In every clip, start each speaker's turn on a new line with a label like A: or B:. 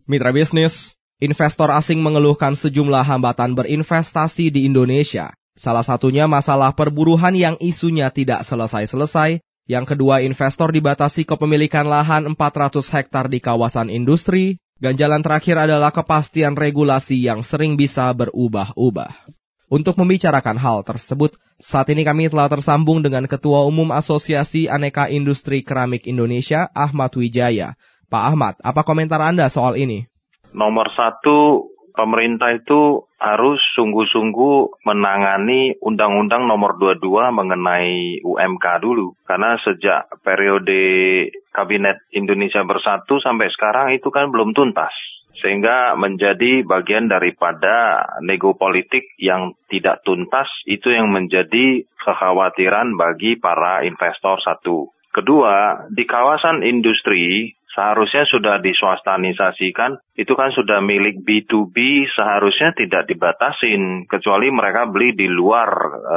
A: Mitra bisnis, investor asing mengeluhkan sejumlah hambatan berinvestasi di Indonesia. Salah satunya masalah perburuhan yang isunya tidak selesai-selesai. Yang kedua, investor dibatasi kepemilikan lahan 400 hektar di kawasan industri. Ganjalan terakhir adalah kepastian regulasi yang sering bisa berubah-ubah. Untuk membicarakan hal tersebut, saat ini kami telah tersambung dengan Ketua Umum Asosiasi Aneka Industri Keramik Indonesia, Ahmad Wijaya. Pak Ahmad, apa komentar Anda soal ini?
B: Nomor satu, pemerintah itu harus sungguh-sungguh menangani Undang-Undang Nomor 22 mengenai UMK dulu. Karena sejak periode Kabinet Indonesia Bersatu sampai sekarang itu kan belum tuntas. Sehingga menjadi bagian daripada nego politik yang tidak tuntas, itu yang menjadi kekhawatiran bagi para investor satu. Kedua, di kawasan industri seharusnya sudah diswastanisasikan, itu kan sudah milik B2B, seharusnya tidak dibatasin, kecuali mereka beli di luar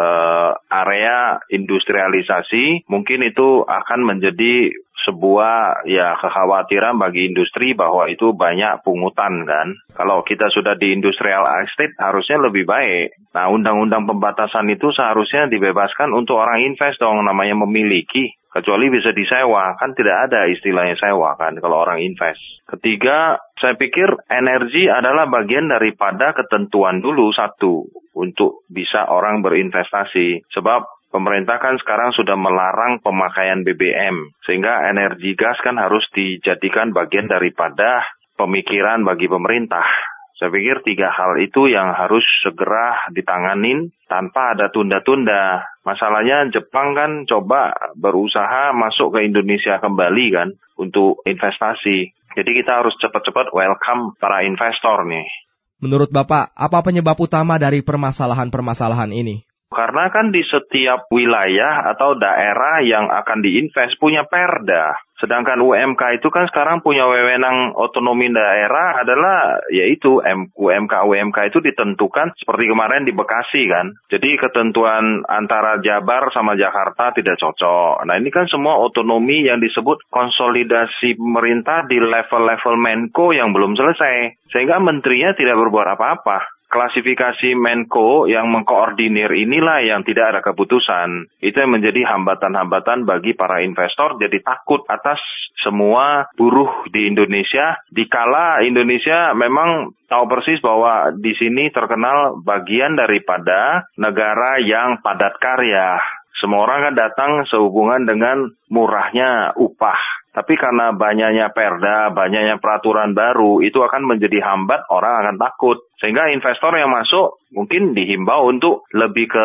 B: area industrialisasi, mungkin itu akan menjadi sebuah kekhawatiran bagi industri bahwa itu banyak pungutan kan. Kalau kita sudah di industrial estate harusnya lebih baik. Nah, undang-undang pembatasan itu seharusnya dibebaskan untuk orang invest dong, namanya memiliki. Kecuali bisa disewa, kan tidak ada istilahnya sewa kan kalau orang invest. Ketiga, saya pikir energi adalah bagian daripada ketentuan dulu satu untuk bisa orang berinvestasi. Sebab pemerintah kan sekarang sudah melarang pemakaian BBM. Sehingga energi gas kan harus dijadikan bagian daripada pemikiran bagi pemerintah. Saya pikir 3 hal itu yang harus segera ditanganin tanpa ada tunda-tunda. Masalahnya Jepang kan coba berusaha masuk ke Indonesia kembali kan untuk investasi. Jadi kita harus cepat-cepat welcome para investor nih.
A: Menurut Bapak, apa penyebab utama dari permasalahan-permasalahan ini?
B: Karena kan di setiap wilayah atau daerah yang akan diinvest punya perda. Sedangkan UMK itu kan sekarang punya wewenang otonomi daerah adalah yaitu UMK itu ditentukan seperti kemarin di Bekasi kan. Jadi ketentuan antara Jabar sama Jakarta tidak cocok. Nah ini kan semua otonomi yang disebut konsolidasi pemerintah di level-level Menko yang belum selesai. Sehingga menterinya tidak berbuat apa-apa. Klasifikasi Menko yang mengkoordinir inilah yang tidak ada keputusan. Itu yang menjadi hambatan-hambatan bagi para investor jadi takut atas semua buruh di Indonesia. Dikala Indonesia memang tahu persis bahwa di sini terkenal bagian daripada negara yang padat karya. Semua orang kan datang sehubungan dengan murahnya upah. Tapi karena banyaknya perda, banyaknya peraturan baru, itu akan menjadi hambat, orang akan takut. Sehingga investor yang masuk mungkin dihimbau untuk lebih ke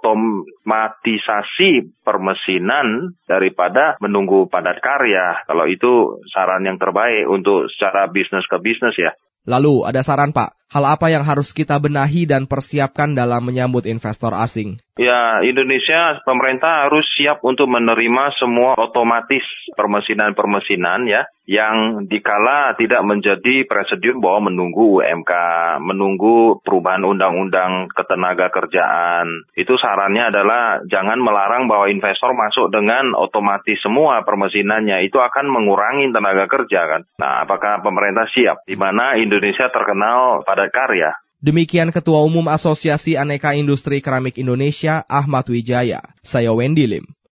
B: otomatisasi permesinan daripada menunggu padat karya. Kalau itu saran yang terbaik untuk secara bisnis ke bisnis ya.
A: Lalu ada saran Pak, hal apa yang harus kita benahi dan persiapkan dalam menyambut investor asing?
B: Ya, Indonesia, pemerintah harus siap untuk menerima semua otomatis permesinan-permesinan ya, yang dikala tidak menjadi prosedur bahwa menunggu UMK, menunggu perubahan undang-undang ketenaga kerjaan. Itu sarannya adalah jangan melarang bahwa investor masuk dengan otomatis semua permesinannya, itu akan mengurangi tenaga kerja kan. Nah, apakah pemerintah siap? Di mana Indonesia terkenal padat karya.
A: Demikian Ketua Umum Asosiasi Aneka Industri Keramik Indonesia, Ahmad Wijaya. Saya Wendy Lim.